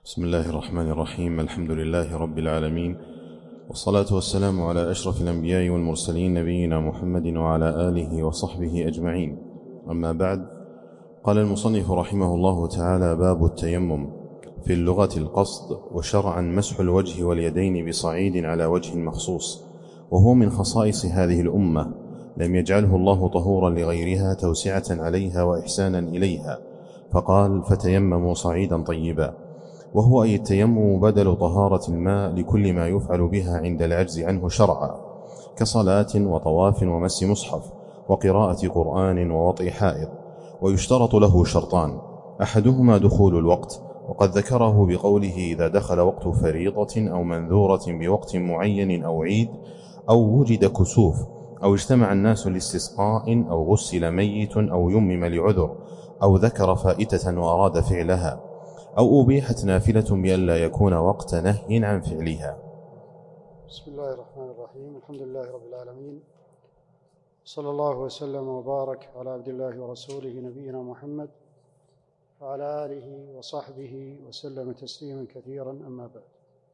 بسم الله الرحمن الرحيم. الحمد لله رب العالمين، والصلاة والسلام على أشرف الأنبياء والمرسلين نبينا محمد وعلى آله وصحبه أجمعين. أما بعد، قال المصنف رحمه الله تعالى: باب التيمم. في اللغة القصد، وشرعا مسح الوجه واليدين بصعيد على وجه مخصوص، وهو من خصائص هذه الأمة، لم يجعله الله طهورا لغيرها توسعة عليها وإحسانا إليها، فقال: فتيمموا صعيدا طيبا، وهو أي التيمم بدل طهارة الماء لكل ما يفعل بها عند العجز عنه شرعا، كصلاة وطواف ومس مصحف وقراءة قرآن ووطئ حائض. ويشترط له شرطان: أحدهما دخول الوقت، وقد ذكره بقوله: إذا دخل وقت فريضة أو منذورة بوقت معين أو عيد، أو وجد كسوف، أو اجتمع الناس لاستسقاء، أو غسل ميت، أو يمم لعذر، أو ذكر فائتة وأراد فعلها، أو أبيحت نافلة بألا يكون وقت نهي عن فعلها. بسم الله الرحمن الرحيم. الحمد لله رب العالمين، صلى الله وسلم وبارك على عبد الله ورسوله نبينا محمد وعلى آله وصحبه وسلم تسليما كثيرا. أما بعد،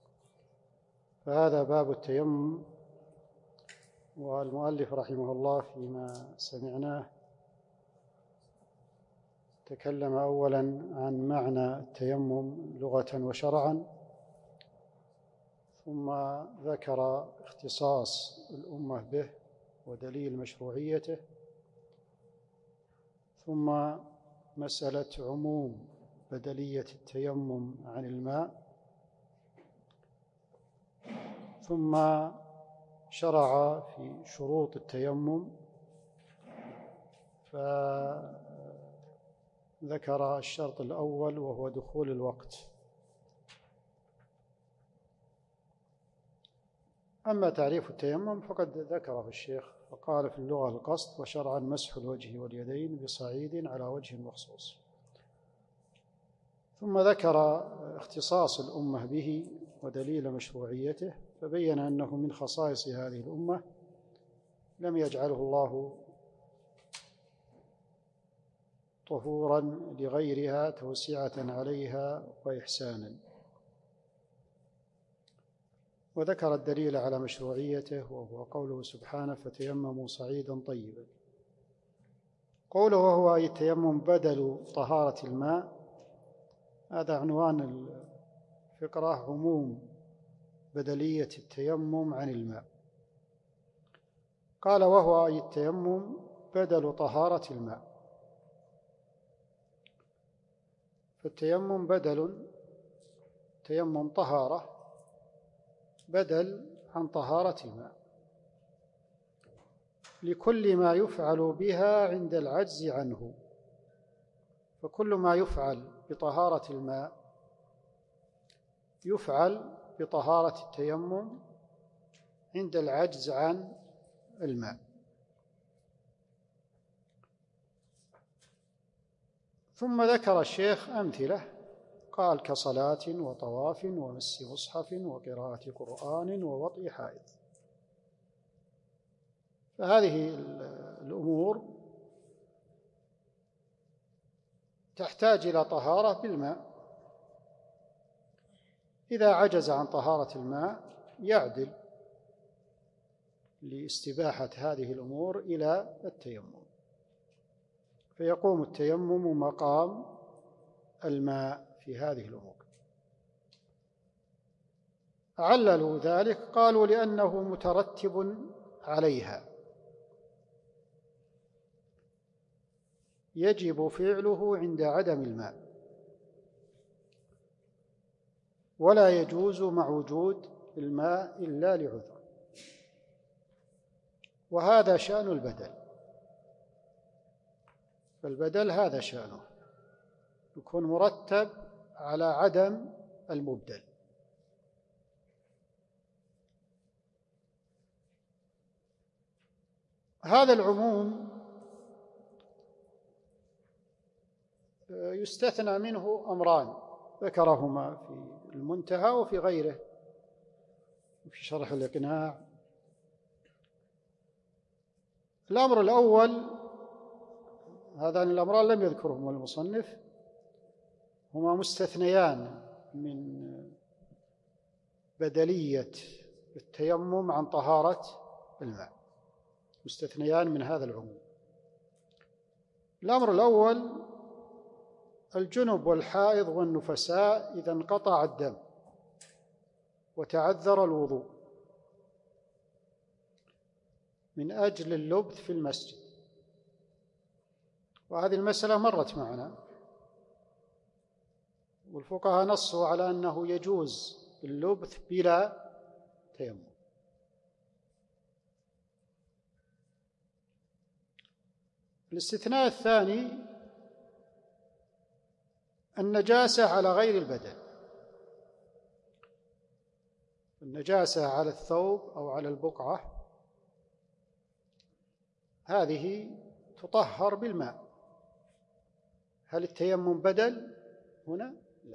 فهذا باب التيمم، والمؤلف رحمه الله فيما سمعناه تكلم أولا عن معنى التيمم لغة وشرعا، ثم ذكر اختصاص الأمة به ودليل مشروعيته، ثم مسألة عموم بدلية التيمم عن الماء، ثم شرع في شروط التيمم، فذكر الشرط الأول وهو دخول الوقت. أما تعريف التيمم فقد ذكره الشيخ، فقال: في اللغة القصد، وشرعا مسح الوجه واليدين بصعيد على وجه مخصوص. ثم ذكر اختصاص الأمة به ودليل مشروعيته، فبين أنه من خصائص هذه الأمة، لم يجعله الله طهورا لغيرها توسعة عليها وإحسانا. وذكر الدليل على مشروعيته، وهو قوله سبحانه: فتيمموا صعيدا طيبا. قوله وهو أي التيمم بدل طهارة الماء، هذا عنوان الفقرة: عموم بدلية التيمم عن الماء. قال: وهو أي التيمم بدل طهارة الماء. فالتيمم بدل، تيمم طهارة بدل عن طهارة الماء لكل ما يفعل بها عند العجز عنه. فكل ما يفعل بطهارة الماء يفعل بطهارة التيمم عند العجز عن الماء. ثم ذكر الشيخ أمثلة، قال: كصلاة وطواف ومس مصحف وقراءة قرآن ووطئ حائض. فهذه الأمور تحتاج إلى طهارة بالماء. إذا عجز عن طهارة الماء يعدل لاستباحة هذه الأمور إلى التيمم، فيقوم التيمم مقام الماء في هذه الأمور. عللوا ذلك، قالوا: لأنه مترتب عليها، يجب فعله عند عدم الماء، ولا يجوز مع وجود الماء إلا لعذر. وهذا شأن البدل. فالبدل هذا شأنه، يكون مرتب على عدم المبدل. هذا العموم يستثنى منه أمران ذكرهما في المنتهى وفي غيره، في شرح الإقناع. الأمر الأول، هذان الأمران لم يذكرهما المصنف، هما مستثنيان من بدلية التيمم عن طهارة الماء، مستثنيان من هذا العموم. الأمر الأول: الجنب والحائض والنفساء إذا انقطع الدم وتعذر الوضوء من أجل اللبث في المسجد، وهذه المسألة مرت معنا، والفقهاء نصوا على أنه يجوز اللبث بلا تيمم. الاستثناء الثاني: النجاسة على غير البدن، النجاسة على الثوب أو على البقعة هذه تطهر بالماء. هل التيمم بدل هنا؟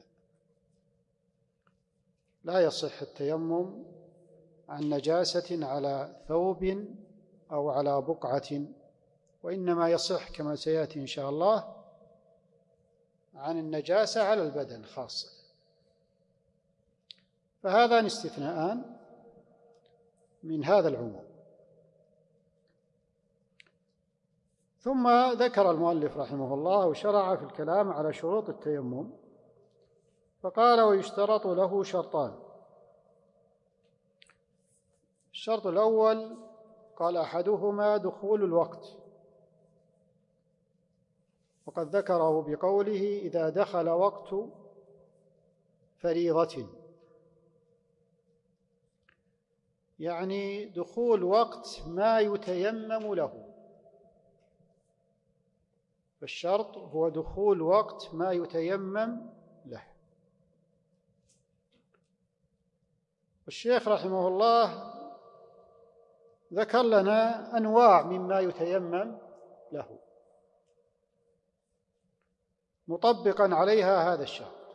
لا يصح التيمم عن نجاسة على ثوب أو على بقعة، وإنما يصح كما سيأتي إن شاء الله عن النجاسة على البدن خاصة. فهذان استثناءان من هذا العموم. ثم ذكر المؤلف رحمه الله وشرع في الكلام على شروط التيمم، فقال: ويشترط له شرطان. الشرط الأول قال: أحدهما دخول الوقت، وقد ذكره بقوله: إذا دخل وقت فريضة، يعني دخول وقت ما يتيمم له. فالشرط هو دخول وقت ما يتيمم له. والشيخ رحمه الله ذكر لنا أنواع مما يتيمم له مطبقا عليها هذا الشرط،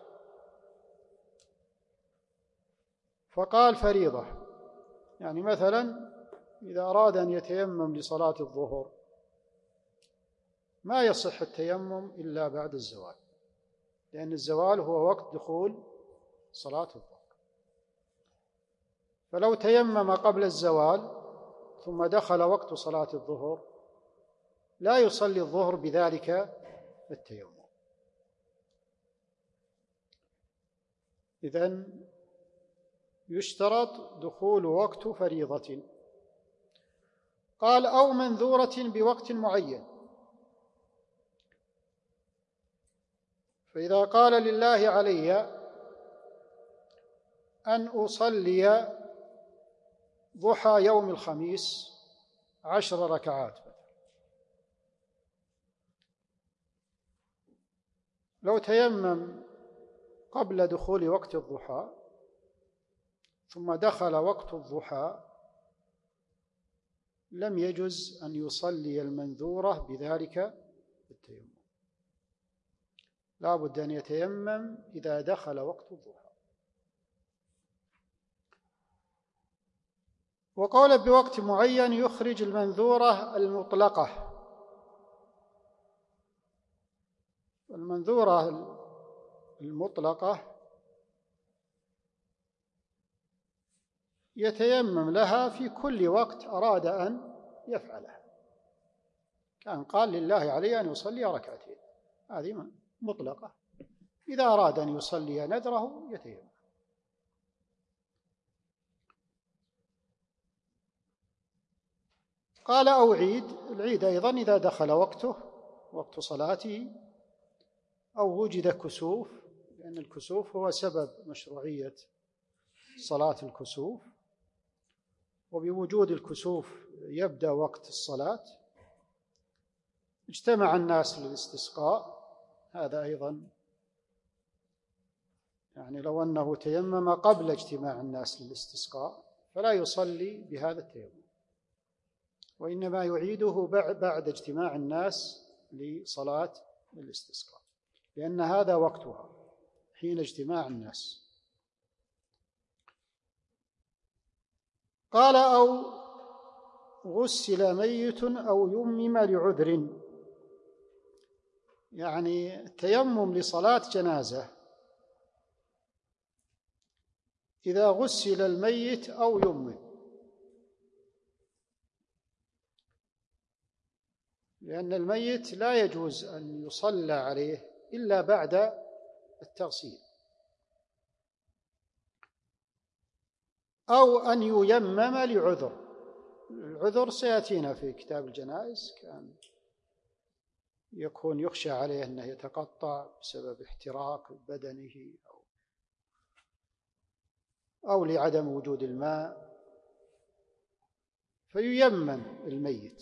فقال: فريضة، يعني مثلا إذا أراد أن يتيمم لصلاة الظهر ما يصح التيمم إلا بعد الزوال، لأن الزوال هو وقت دخول صلاة الظهر. فلو تيمم قبل الزوال ثم دخل وقت صلاة الظهر لا يصلي الظهر بذلك التيمم. إذن يشترط دخول وقت فريضة. قال: أو منذورة بوقت معين، فإذا قال: لله علي أن أصلي ضحى يوم الخميس 10 ركعات، لو تيمم قبل دخول وقت الضحى ثم دخل وقت الضحى لم يجز أن يصلي المنذورة بذلك التيمم، لا بد أن يتيمم إذا دخل وقت الضحى. وقول بوقت معين يخرج المنذورة المطلقة. المنذورة المطلقة يتيمم لها في كل وقت أراد أن يفعلها، كان قال: لله علي أن يصلي ركعتين، هذه مطلقة، إذا أراد أن يصلي نذره يتيمم. قال: أو عيد، العيد أيضا إذا دخل وقته وقت صلاته أو وجد كسوف، لأن الكسوف هو سبب مشروعية صلاة الكسوف، وبوجود الكسوف يبدأ وقت الصلاة. اجتمع الناس للاستسقاء، هذا أيضا يعني لو أنه تيمم قبل اجتماع الناس للاستسقاء فلا يصلي بهذا التيمم، وإنما يعيده بعد اجتماع الناس لصلاة الاستسقاء، لأن هذا وقتها حين اجتماع الناس. قال: أو غسل ميت أو يمم لعذر، يعني التيمم لصلاة جنازة إذا غسل الميت أو يمم، لأن الميت لا يجوز أن يصلى عليه إلا بعد التغسيل، أو أن ييمم لعذر. العذر سيأتينا في كتاب الجنائز، كان يكون يخشى عليه أنه يتقطع بسبب احتراق بدنه أو لعدم وجود الماء، فييمم الميت.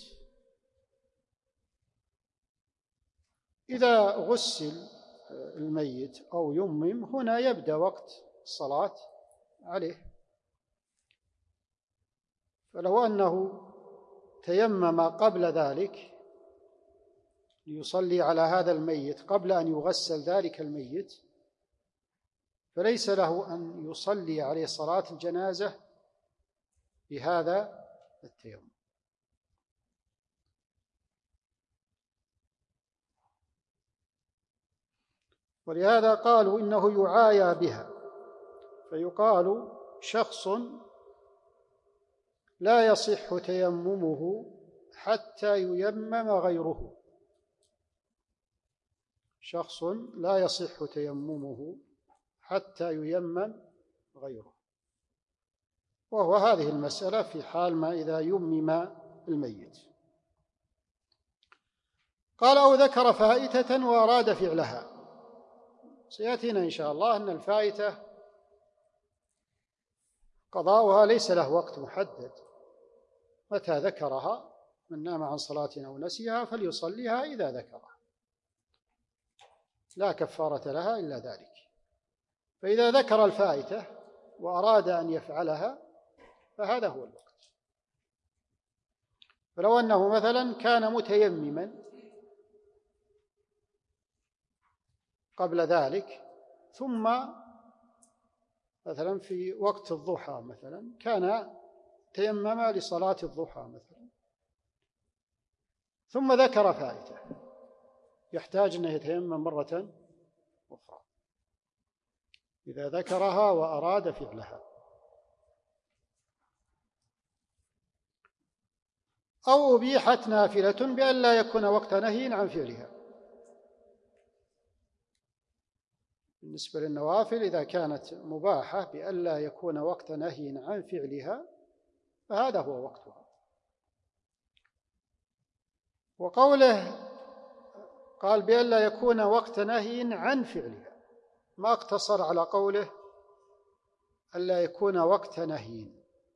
إذا غسل الميت أو يمم هنا يبدأ وقت الصلاة عليه، فلو أنه تيمم قبل ذلك ليصلي على هذا الميت قبل أن يغسل ذلك الميت، فليس له أن يصلي عليه صلاة الجنازة بهذا التيمم. ولهذا قالوا إنه يعايا بها، فيقال شخص لا يصح تيممه حتى ييمم غيره، شخص لا يصح تيممه حتى ييمم غيره، وهو هذه المسألة في حال ما إذا يمم الميت. قال أو ذكر فائتة وأراد فعلها. سيأتينا إن شاء الله أن الفائتة قضاؤها ليس له وقت محدد، متى ذكرها من نام عن صلاة أو نسيها فليصليها إذا ذكرها، لا كفارة لها إلا ذلك. فإذا ذكر الفائتة وأراد أن يفعلها فهذا هو الوقت. فلو أنه مثلا كان متيمما قبل ذلك، ثم مثلا في وقت الضحى مثلا كان تيمم لصلاة الضحى مثلا، ثم ذكر فائتة، يحتاج أنه يتيمم مرة أخرى إذا ذكرها وأراد فعلها. أو أبيحت نافلة بأن لا يكون وقت نهي عن فعلها. بالنسبة للنوافل إذا كانت مباحة بأن لا يكون وقت نهي عن فعلها فهذا هو وقتها. وقوله قال بأن لا يكون وقت نهي عن فعلها، ما اقتصر على قوله ألا يكون وقت نهي.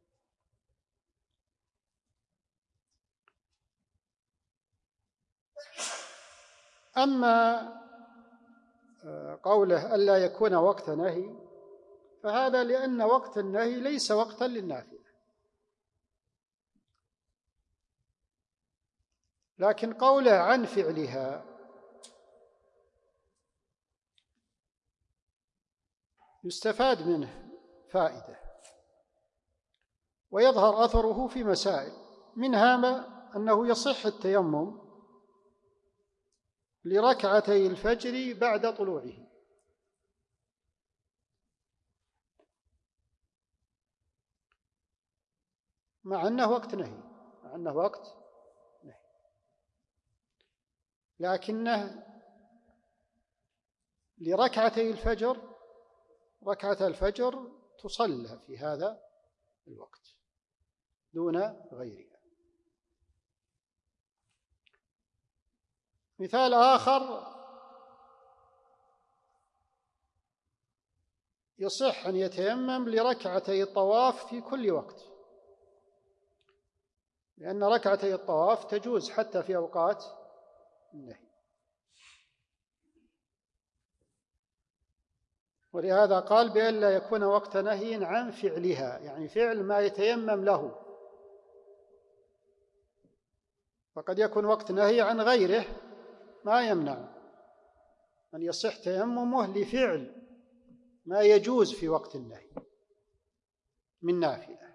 أما قوله ألا يكون وقت نهي فهذا لأن وقت النهي ليس وقتا للنافلة، لكن قوله عن فعلها يستفاد منه فائدة ويظهر أثره في مسائل، منها أنه يصح التيمم لركعتي الفجر بعد طلوعه، مع أنه وقت نهي، لكنه لركعتي الفجر، ركعة الفجر تصلى في هذا الوقت دون غيرها. مثال آخر يصح أن يتيمم لركعتي الطواف في كل وقت، لأن ركعتي الطواف تجوز حتى في أوقات النهي. ولهذا قال بأن لا يكون وقت نهي عن فعلها، يعني فعل ما يتيمم له، فقد يكون وقت نهي عن غيره ما يمنع أن يصح تيممه لفعل ما يجوز في وقت النهي من نافلة.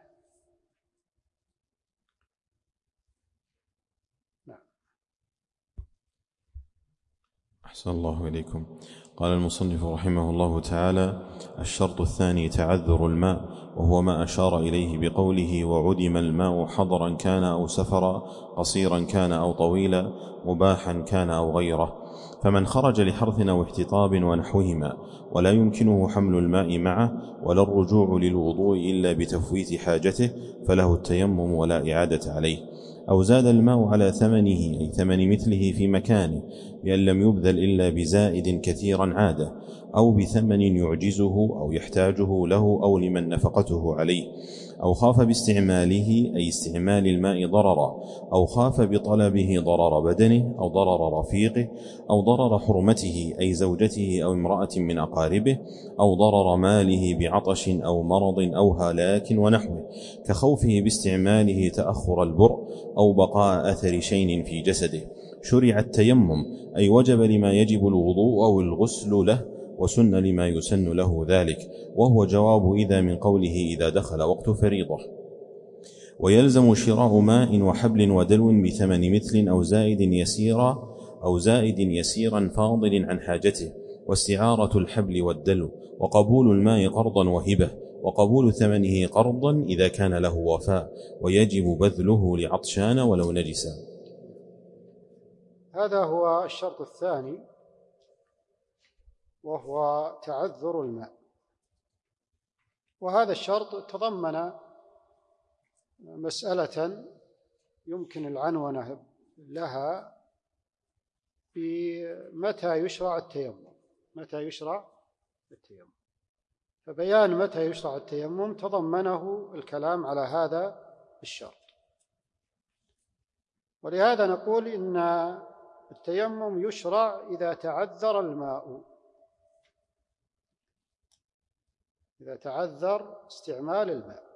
أحسن الله إليكم. قال المصنف رحمه الله تعالى: الشرط الثاني تعذر الماء، وهو ما أشار إليه بقوله: وعدم الماء حضرا كان أو سفرا، قصيرا كان أو طويلا، مباحا كان أو غيره. فمن خرج لحرث أو احتطاب ونحوهما ولا يمكنه حمل الماء معه ولا الرجوع للوضوء إلا بتفويت حاجته فله التيمم ولا إعادة عليه. أو زاد الماء على ثمنه أي ثمن مثله في مكانه بأن لم يبذل إلا بزائد كثيرا عادة، أو بثمن يعجزه أو يحتاجه له أو لمن نفقته عليه. أو خاف باستعماله أي استعمال الماء ضررا، أو خاف بطلبه ضرر بدنه أو ضرر رفيقه، أو ضرر حرمته أي زوجته أو امرأة من أقاربه، أو ضرر ماله بعطش أو مرض أو هلاك ونحوه، كخوفه باستعماله تأخر البرء أو بقاء أثر شين في جسده. شرع التيمم أي وجب لما يجب الوضوء أو الغسل له، وسن لما يسن له ذلك، وهو جواب إذا من قوله إذا دخل وقت فريضة. ويلزم شراء ماء وحبل ودلو بثمن مثل أو زائد يسيرا فاضل عن حاجته، واستعارة الحبل والدلو، وقبول الماء قرضا وهبة، وقبول ثمنه قرضا إذا كان له وفاء، ويجب بذله لعطشان ولو نجسا. هذا هو الشرط الثاني، وهو تعذر الماء. وهذا الشرط تضمن مسألة يمكن العنونة لها بمتى يشرع التيمم. فبيان متى يشرع التيمم تضمنه الكلام على هذا الشرط. ولهذا نقول إن التيمم يشرع إذا تعذر الماء، إذا تعذر استعمال الماء.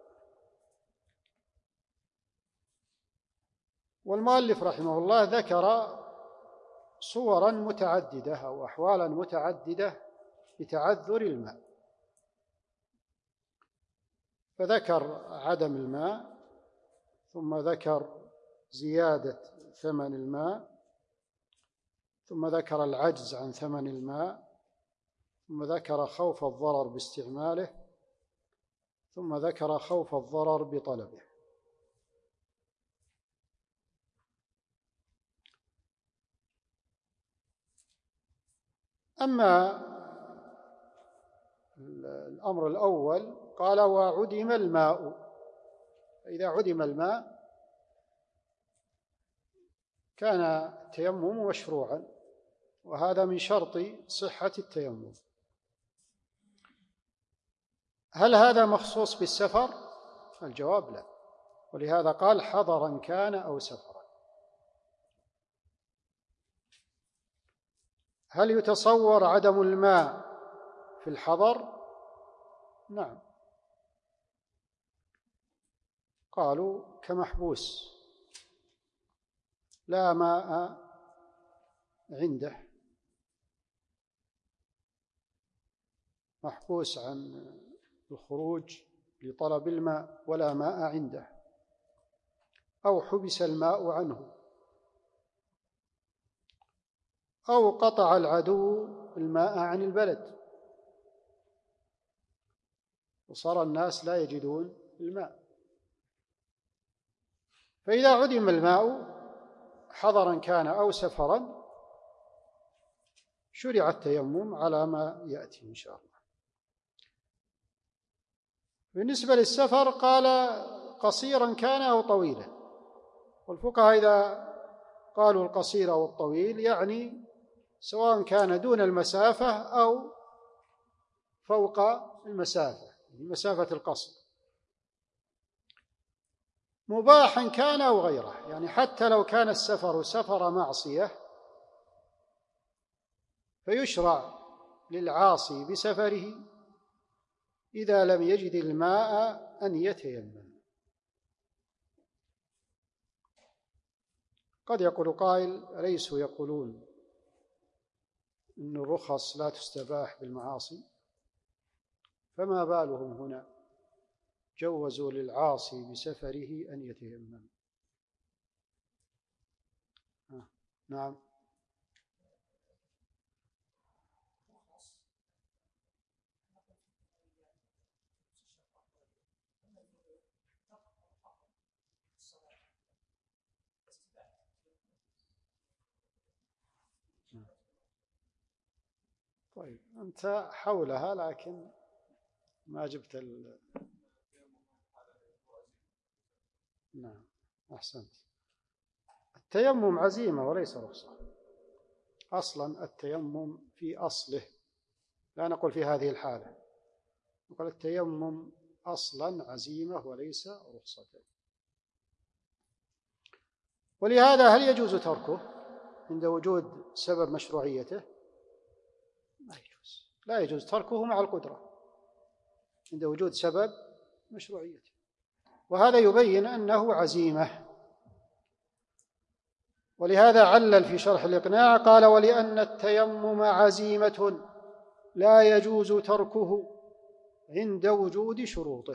والمؤلف رحمه الله ذكر صورا متعددة أو أحوالا متعددة لتعذر الماء، فذكر عدم الماء، ثم ذكر زيادة ثمن الماء، ثم ذكر العجز عن ثمن الماء، ثم ذكر خوف الضرر باستعماله، ثم ذكر خوف الضرر بطلبه. أما الأمر الأول قال: وعدم الماء. فإذا عدم الماء كان التيمم مشروعا، وهذا من شرط صحة التيمم. هل هذا مخصوص بالسفر؟ الجواب لا، ولهذا قال: حضرا كان أو سفرا. هل يتصور عدم الماء في الحضر؟ نعم، قالوا كمحبوس لا ماء عنده، محبوس عن الخروج لطلب الماء ولا ماء عنده، أو حبس الماء عنه، أو قطع العدو الماء عن البلد وصار الناس لا يجدون الماء. فإذا عدم الماء حضرا كان أو سفرا شرع التيمم على ما يأتي إن شاء الله. بالنسبة للسفر قال: قصيرا كان أو طويلا. والفقهاء إذا قالوا القصير أو الطويل يعني سواء كان دون المسافة أو فوق المسافة، مسافة القصر. مباحا كان أو غيره، يعني حتى لو كان السفر سفر معصية فيشرع للعاصي بسفره إذا لم يجد الماء أن يتيمم. قد يقول قائل: أليسوا يقولون إن الرخص لا تستباح بالمعاصي؟ فما بالهم هنا جوزوا للعاصي بسفره أن يتيمم؟ نعم. طيب أنت حولها لكن ما جبت نعم أحسنت. التيمم عزيمة وليس رخصة. أصلا التيمم في أصله، لا نقول في هذه الحالة، نقول التيمم أصلا عزيمة وليس رخصة. ولهذا هل يجوز تركه عند وجود سبب مشروعيته؟ لا يجوز، لا يجوز تركه مع القدرة عند وجود سبب مشروعيته، وهذا يبين أنه عزيمة. ولهذا علل في شرح الإقناع قال: ولأن التيمم عزيمة لا يجوز تركه عند وجود شروطه.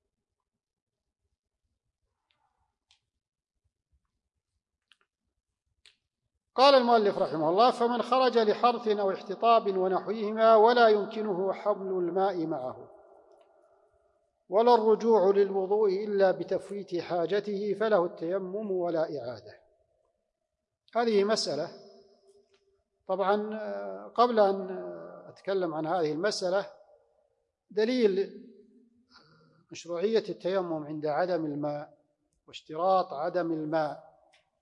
قال المؤلف رحمه الله: فمن خرج لحرث أو احتطاب ونحوهما ولا يمكنه حمل الماء معه ولا الرجوع للوضوء إلا بتفويت حاجته فله التيمم ولا إعادة. هذه مسألة، طبعا قبل أن أتكلم عن هذه المسألة دليل مشروعية التيمم عند عدم الماء واشتراط عدم الماء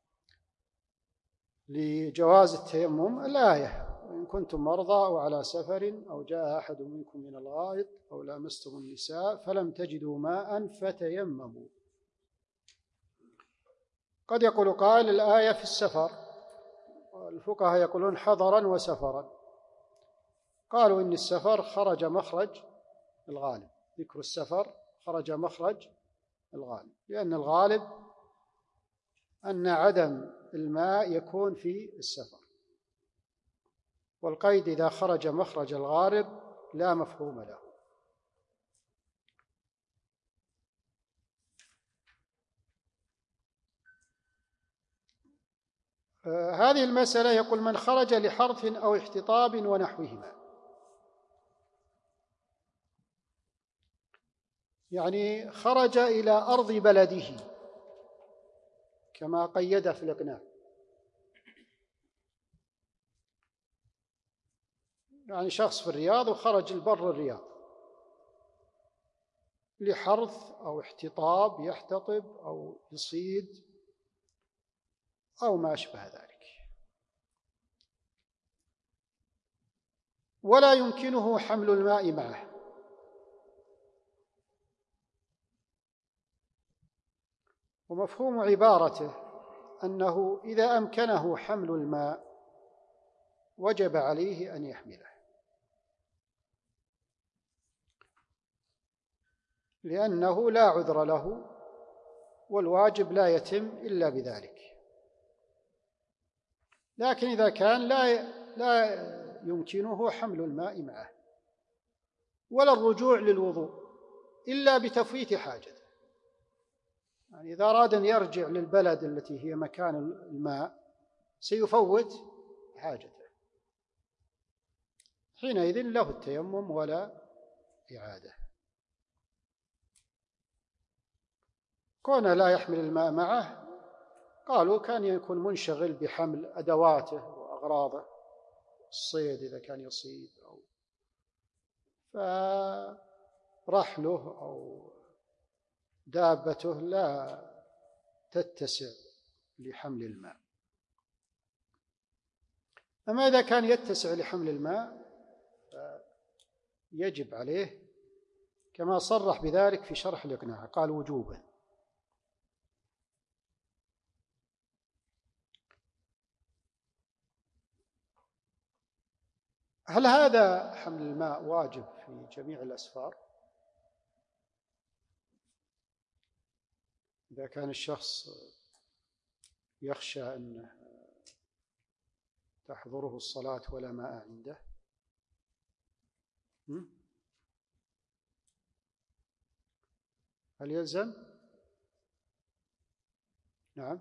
لجواز التيمم الآية: وإن كنتم مرضى أو على سفر أو جاء أحد منكم من الغائط أو لامستم النساء فلم تجدوا ماء فتيمموا. قد يقول قائل: الآية في السفر، الفقهاء يقولون حضرا وسفرا. قالوا إن السفر خرج مخرج الغالب، ذكر السفر خرج مخرج الغالب، لأن الغالب أن عدم الماء يكون في السفر، والقيد إذا خرج مخرج الغالب لا مفهوم له. هذه المسألة يقول: من خرج لحرث أو احتطاب ونحوهما، يعني خرج إلى أرض بلده كما قيد في الإقناع، يعني شخص في الرياض وخرج البر الرياض لحرث أو احتطاب، يحتطب أو يصيد أو ما أشبه ذلك، ولا يمكنه حمل الماء معه. ومفهوم عبارته أنه إذا أمكنه حمل الماء وجب عليه أن يحمله، لأنه لا عذر له والواجب لا يتم إلا بذلك. لكن إذا كان لا يمكنه حمل الماء معه ولا الرجوع للوضوء إلا بتفويت حاجته، يعني إذا أراد أن يرجع للبلد التي هي مكان الماء سيفوت حاجته، حينئذ له التيمم ولا إعادة. كونه لا يحمل الماء معه قالوا كان يكون منشغل بحمل أدواته وأغراضه، الصيد إذا كان يصيد، أو فرحله أو دابته لا تتسع لحمل الماء. أما إذا كان يتسع لحمل الماء يجب عليه، كما صرح بذلك في شرح الإقناع، قال وجوبا. هل هذا حمل الماء واجب في جميع الأسفار؟ إذا كان الشخص يخشى أن تحضره الصلاة ولا ماء عنده، هل يلزم؟ نعم،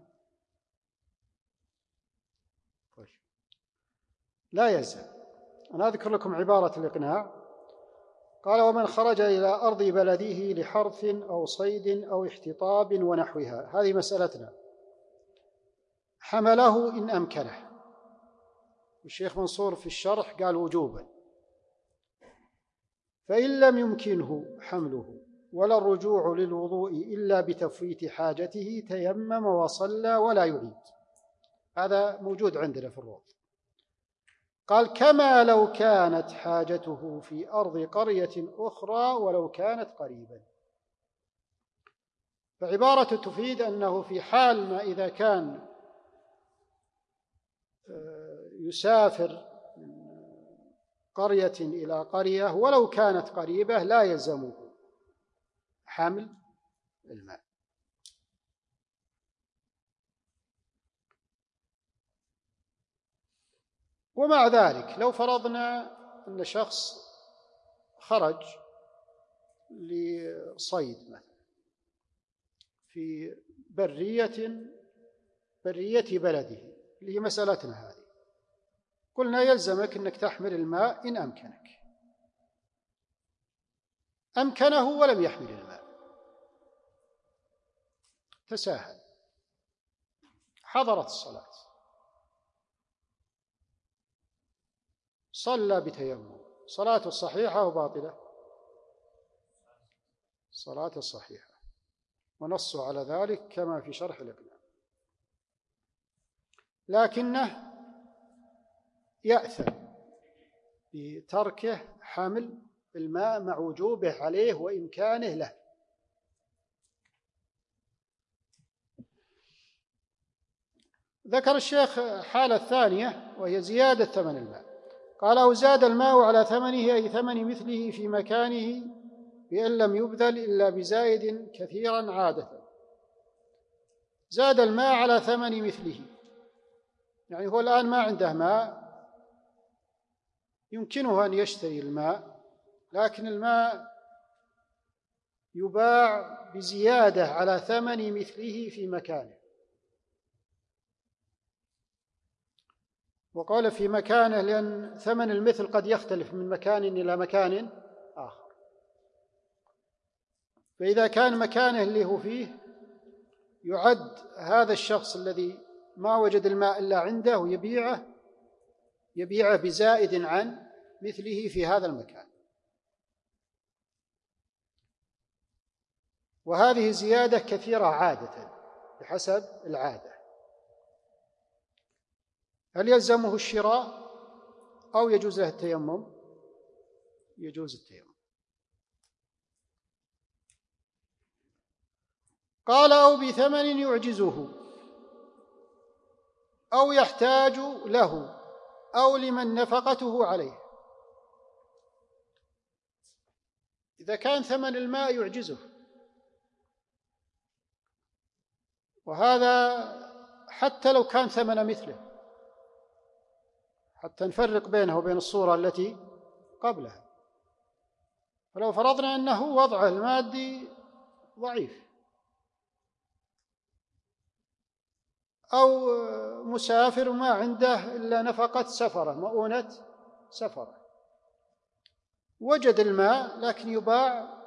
طيب. لا يلزم. أنا أذكر لكم عبارة الإقناع. قال: ومن خرج إلى أرض بلده لحرث أو صيد أو احتطاب ونحوها، هذه مسألتنا، حمله إن أمكنه. الشيخ منصور في الشرح قال وجوبا، فإن لم يمكنه حمله ولا الرجوع للوضوء إلا بتفويت حاجته تيمم وصلى ولا يعيد. هذا موجود عندنا في الروض. قال كما لو كانت حاجته في أرض قرية أخرى ولو كانت قريبا. فعبارة تفيد أنه في حال ما إذا كان يسافر من قرية إلى قرية ولو كانت قريبة لا يلزمه حمل الماء. ومع ذلك لو فرضنا أن شخص خرج لصيد مثلا في برية بلده، اللي هي مسألتنا هذه، قلنا يلزمك أنك تحمل الماء إن أمكنك. أمكنه ولم يحمل الماء، تساهل، حضرت الصلاة، صلى بتيمم، صلاته صحيحة وباطلة؟ صلاة الصحيحة، ونصوا على ذلك كما في شرح الإقناع. لكنه يأثم بتركه حمل الماء مع وجوبه عليه وإمكانه له. ذكر الشيخ حالة ثانية وهي زيادة ثمن الماء. قال أو زاد الماء على ثمنه أي ثمن مثله في مكانه بأن لم يبذل إلا بزائد كثيرا عادة. زاد الماء على ثمن مثله، يعني هو الآن ما عنده ماء، يمكنه أن يشتري الماء، لكن الماء يباع بزيادة على ثمن مثله في مكانه. وقال في مكانه لأن ثمن المثل قد يختلف من مكان إلى مكان آخر. فإذا كان مكانه اللي هو فيه يعد هذا الشخص الذي ما وجد الماء إلا عنده يبيعه بزائد عن مثله في هذا المكان، وهذه زيادة كثيرة عادة بحسب العادة. هل يلزمه الشراء أو يجوز له التيمم؟ يجوز التيمم. قال أو بثمن يعجزه أو يحتاج له أو لمن نفقته عليه. إذا كان ثمن الماء يعجزه، وهذا حتى لو كان ثمن مثله، حتى نفرق بينه وبين الصورة التي قبلها. فلو فرضنا أنه وضعه المادي ضعيف أو مسافر ما عنده إلا نفقة سفرة، مؤونة سفرة، وجد الماء لكن يباع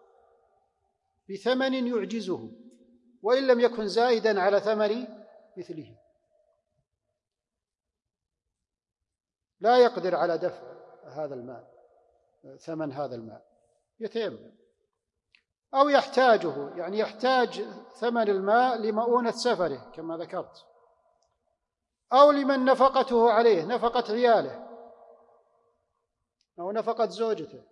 بثمن يعجزه وإن لم يكن زائدا على ثمن مثله، لا يقدر على دفع هذا الماء، ثمن هذا الماء، يتيمم. أو يحتاجه، يعني يحتاج ثمن الماء لمؤونة سفره كما ذكرت، أو لمن نفقته عليه، نفقة عياله أو نفقة زوجته،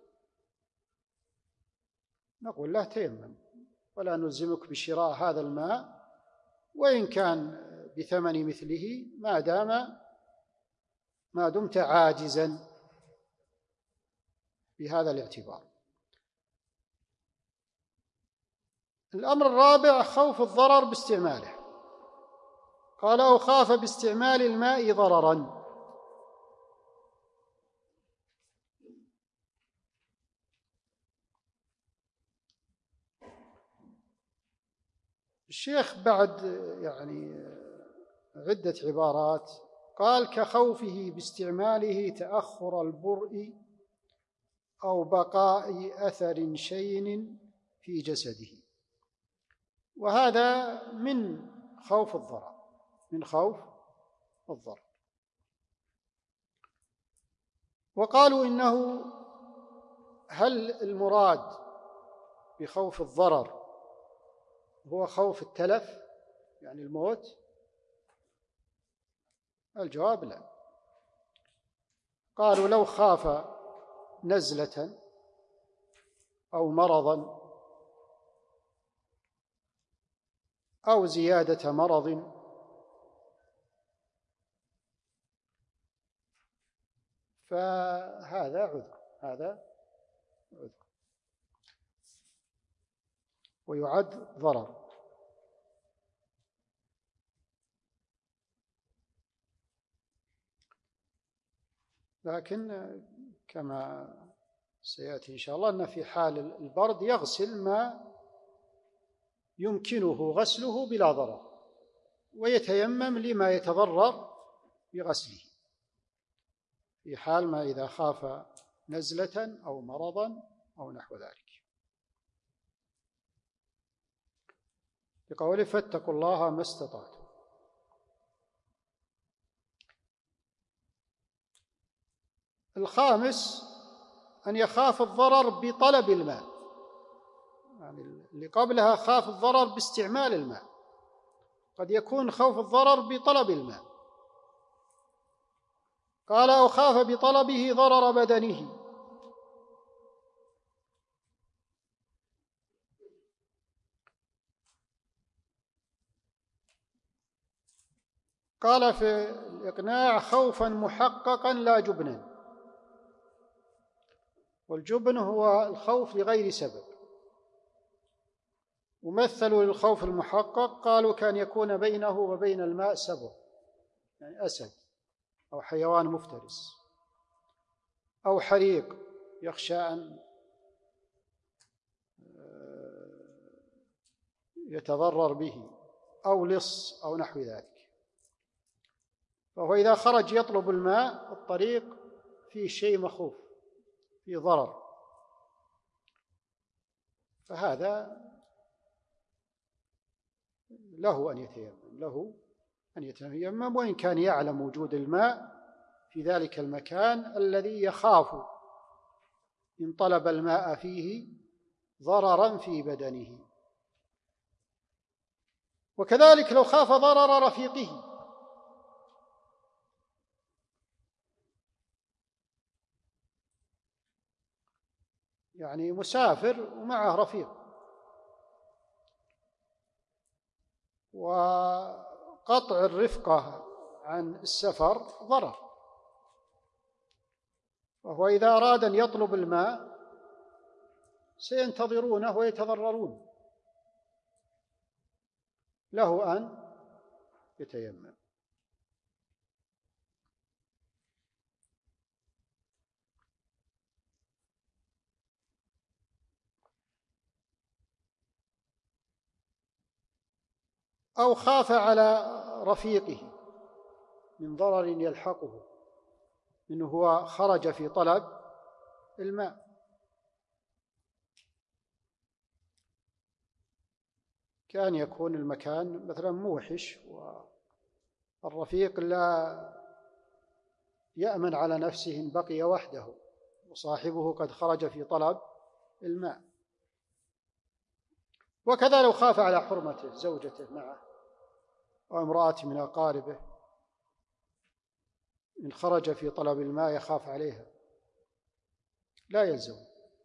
نقول له تيمم ولا نلزمك بشراء هذا الماء وإن كان بثمن مثله ما دمت عاجزا بهذا الاعتبار. الأمر الرابع خوف الضرر باستعماله. قال أو خاف باستعمال الماء ضررا. الشيخ بعد عدة عبارات قال كخوفه باستعماله تأخر البرء أو بقاء أثر شين في جسده، وهذا من خوف الضرر، من خوف الضرر. وقالوا إنه هل المراد بخوف الضرر هو خوف التلف يعني الموت؟ الجواب لا. قالوا لو خاف نزلة أو مرضا أو زيادة مرض فهذا عذر، هذا عذر ويعد ضرر. لكن كما سيأتي إن شاء الله أن في حال البرد يغسل ما يمكنه غسله بلا ضرر ويتيمم لما يتضرر بغسله في حال ما إذا خاف نزلة أو مرضا أو نحو ذلك. بقوله فاتقوا الله ما استطعتم. الخامس أن يخاف الضرر بطلب الماء، يعني اللي قبلها خاف الضرر باستعمال الماء، قد يكون خوف الضرر بطلب الماء. قال أو خاف بطلبه ضرر بدنه، قال في الإقناع خوفا محققا لا جبنا، والجبن هو الخوف لغير سبب. ومثلوا للخوف المحقق قالوا كان يكون بينه وبين الماء سبع، يعني أسد أو حيوان مفترس أو حريق يخشى أن يتضرر به أو لص أو نحو ذلك. فهو إذا خرج يطلب الماء الطريق فيه شيء مخوف، فيه ضرر، فهذا له أن يتيمم وإن كان يعلم وجود الماء في ذلك المكان الذي يخاف إن طلب الماء فيه ضررا في بدنه. وكذلك لو خاف ضرر رفيقه، يعني مسافر ومعه رفيق وقطع الرفقة عن السفر ضرر، وهو إذا أراد أن يطلب الماء سينتظرونه ويتضررون، له أن يتيمم. أو خاف على رفيقه من ضرر يلحقه إنه هو خرج في طلب الماء، كان يكون المكان مثلا موحش والرفيق لا يأمن على نفسه إن بقي وحده وصاحبه قد خرج في طلب الماء. وكذا لو خاف على حرمته زوجته معه أو امرأة من أقاربه إن خرج في طلب الماء يخاف عليها لا يلزم.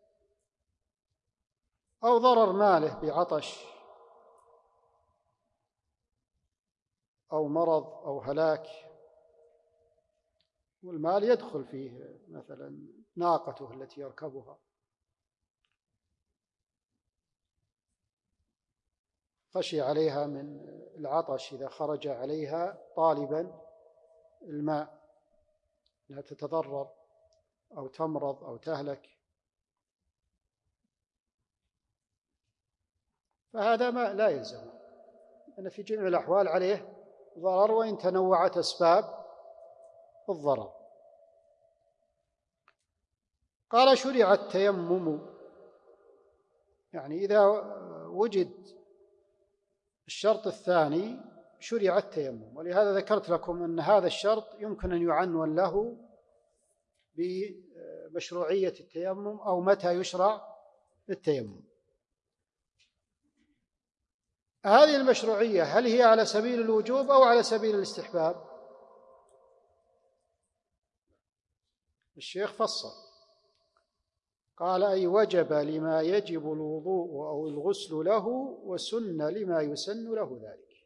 أو ضرر ماله بعطش أو مرض أو هلاك، والمال يدخل فيه مثلا ناقته التي يركبها، خشي عليها من العطش إذا خرج عليها طالبا الماء لا تتضرر أو تمرض أو تهلك، فهذا ما لا يلزم، أن في جميع الأحوال عليه ضرر وإن تنوعت أسباب الضرر. قال شرع التيمم، يعني إذا وجد الشرط الثاني شرع التيمم. ولهذا ذكرت لكم أن هذا الشرط يمكن أن يعنون له مشروعية التيمم أو متى يشرع التيمم. هذه المشروعية هل هي على سبيل الوجوب أو على سبيل الاستحباب؟ الشيخ فصل قال: أي وجب لما يجب الوضوء أو الغسل له، وسن لما يسن له ذلك.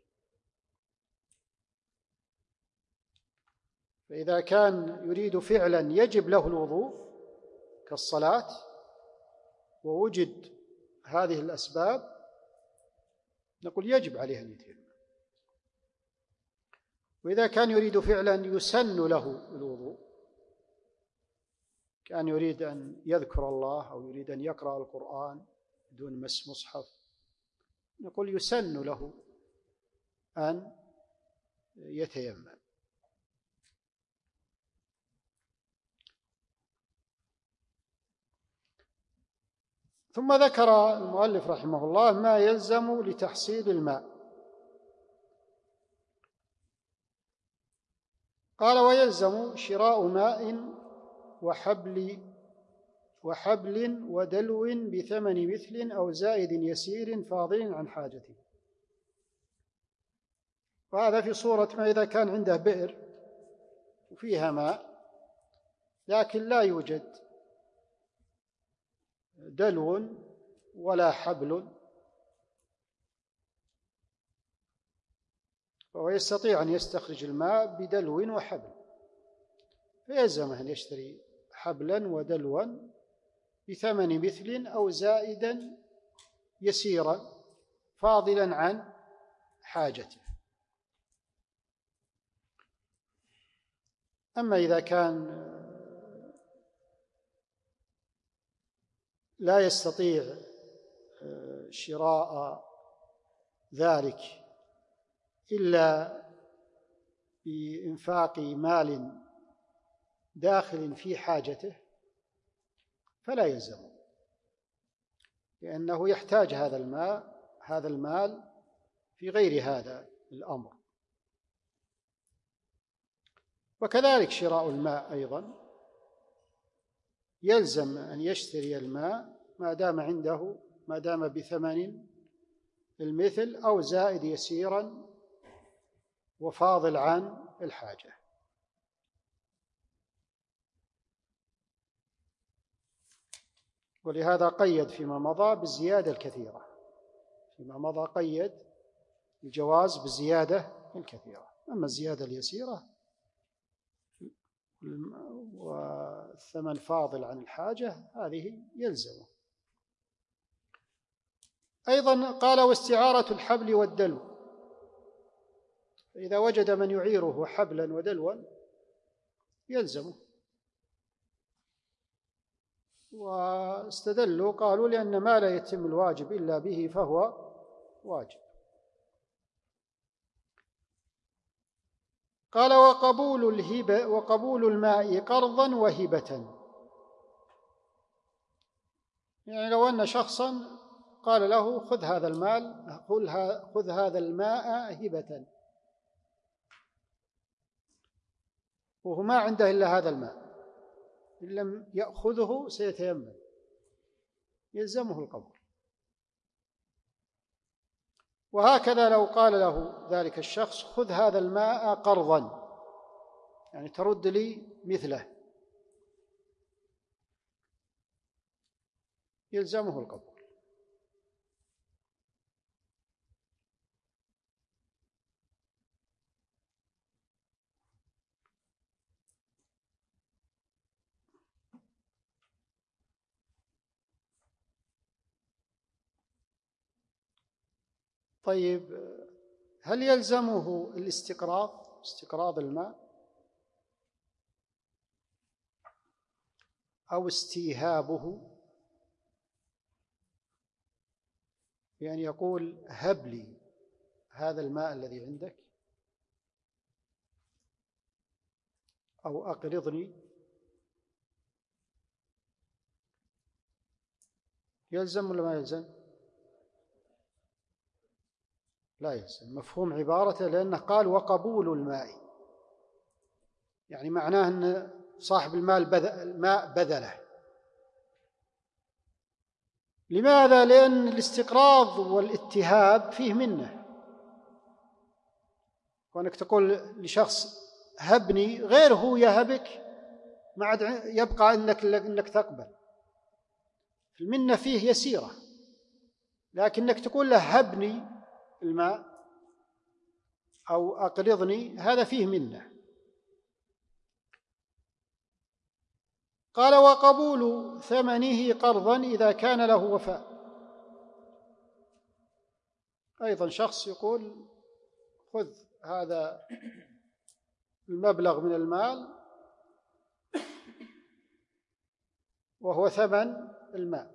فإذا كان يريد فعلا يجب له الوضوء كالصلاة ووجد هذه الأسباب نقول يجب عليه أن يتيمم. وإذا كان يريد فعلا يسن له الوضوء، كان يريد أن يذكر الله أو يريد أن يقرأ القرآن بدون مس مصحف، نقول يسن له أن يتيمم. ثم ذكر المؤلف رحمه الله ما يلزم لتحصيل الماء. قال: ويلزم شراء ماء وحبل ودلو بثمن مثل أو زائد يسير فاضل عن حاجته. وهذا في صورة ما إذا كان عنده بئر وفيها ماء لكن لا يوجد دلو ولا حبل، فهو يستطيع أن يستخرج الماء بدلو وحبل، فيلزمه أن يشتري حبلا ودلوا بثمن مثل أو زائدا يسيرا فاضلا عن حاجته. أما إذا كان لا يستطيع شراء ذلك إلا بإنفاق مال داخل في حاجته فلا يلزم، لأنه يحتاج هذا المال في غير هذا الأمر. وكذلك شراء الماء أيضا يلزم أن يشتري الماء ما دام بثمن المثل أو زائد يسيرا وفاضل عن الحاجة. ولهذا قيد فيما مضى بالزيادة الكثيرة، فيما مضى قيد الجواز بالزيادة الكثيرة. أما الزيادة اليسيرة والثمن فاضل عن الحاجة هذه يلزمه. أيضا قال: واستعارة الحبل والدلو، إذا وجد من يعيره حبلا ودلوا يلزمه. واستدلوا قالوا: لأن ما لا يتم الواجب إلا به فهو واجب. قال: وقبول الماء قرضا وهبة، يعني لو أن شخصا قال له: خذ هذا الماء هبة، وهو ما عنده إلا هذا الماء، إن لم يأخذه سيتيمم، يلزمه القبول. وهكذا لو قال له ذلك الشخص: خذ هذا الماء قرضا، يعني ترد لي مثله، يلزمه القبول. طيب، هل يلزمه استقراض الماء أو استيهابه؟ يعني يقول: هب لي هذا الماء الذي عندك، أو أقرضني، يلزم ولا ما يلزم؟ لا يلزم. مفهوم عبارته لأنه قال: وقبول الماء، يعني معناه أن صاحب الماء بذله. لماذا؟ لأن الاستقراض والاتهاب فيه منة، وأنك تقول لشخص هبني، غير هو يهبك ما عاد يبقى أنك تقبل. المنة فيه يسيرة، لكنك تقول له هبني الماء أو أقرضني، هذا فيه منة. قال وقبول ثمنه قرضا إذا كان له وفاء. أيضا شخص يقول خذ هذا المبلغ من المال وهو ثمن الماء،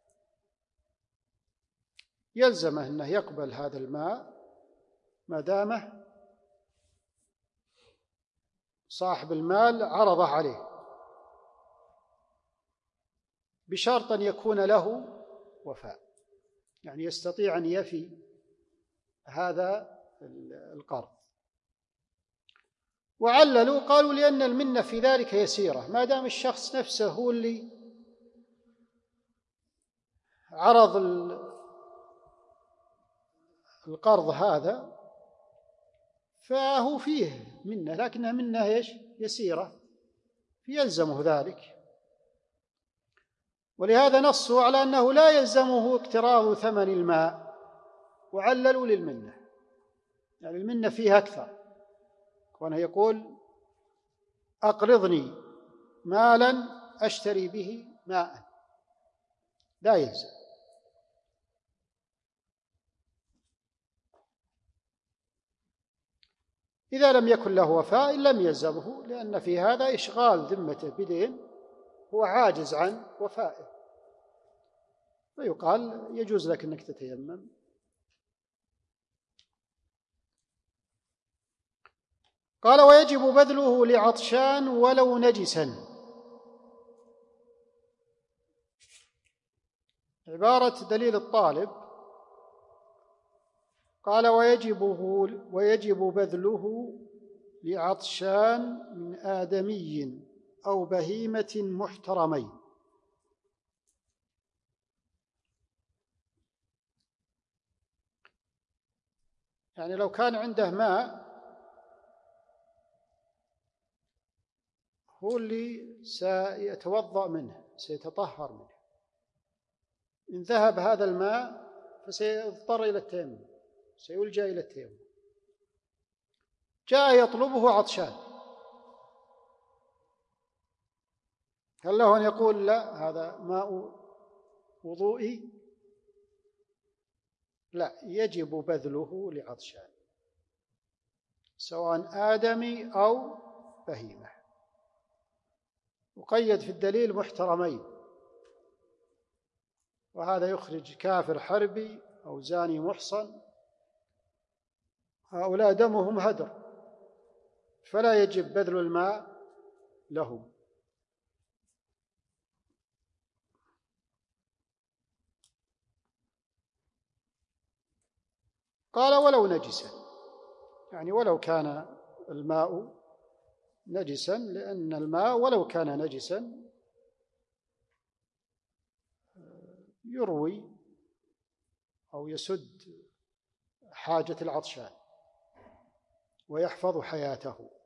يلزمه أنه يقبل هذا الماء ما دامه صاحب المال عرضه عليه، بشرط أن يكون له وفاء، يعني يستطيع أن يفي هذا القرض. وعللوا قالوا لأن المنة في ذلك يسيرة، ما دام الشخص نفسه هو اللي عرض القرض هذا فهو فيه منة، لكنها منة يسيرة، يلزمه ذلك. ولهذا نصوا على أنه لا يلزمه اقتراض ثمن الماء، وعللوا للمنة، يعني المنة فيها أكثر، وأنه يقول أقرضني مالا أشتري به ماء، لا يلزم. إذا لم يكن له وفاء لم يلزمه، لأن في هذا إشغال ذمته بدين هو عاجز عن وفائه، فيقال يجوز لك أنك تتيمم. قال ويجب بذله لعطشان ولو نجسا. عبارة دليل الطالب قال ويجب بذله لعطشان من آدمي أو بهيمة محترمين. يعني لو كان عنده ماء هو اللي سيتوضأ منه، سيتطهر منه، إن ذهب هذا الماء فسيضطر إلى التيمم، سيلجأ إلى التيمم. جاء يطلبه عطشان، هل له أن يقول لا هذا ماء وضوئي؟ لا، يجب بذله لعطشان سواء آدمي أو بهيمة. وقيد في الدليل محترمين، وهذا يخرج كافر حربي أو زاني محصن، هؤلاء دمهم هدر، فلا يجب بذل الماء لهم. قال ولو نجسا، يعني ولو كان الماء نجسا، لأن الماء ولو كان نجسا يروي أو يسد حاجة العطشان ويحفظ حياته.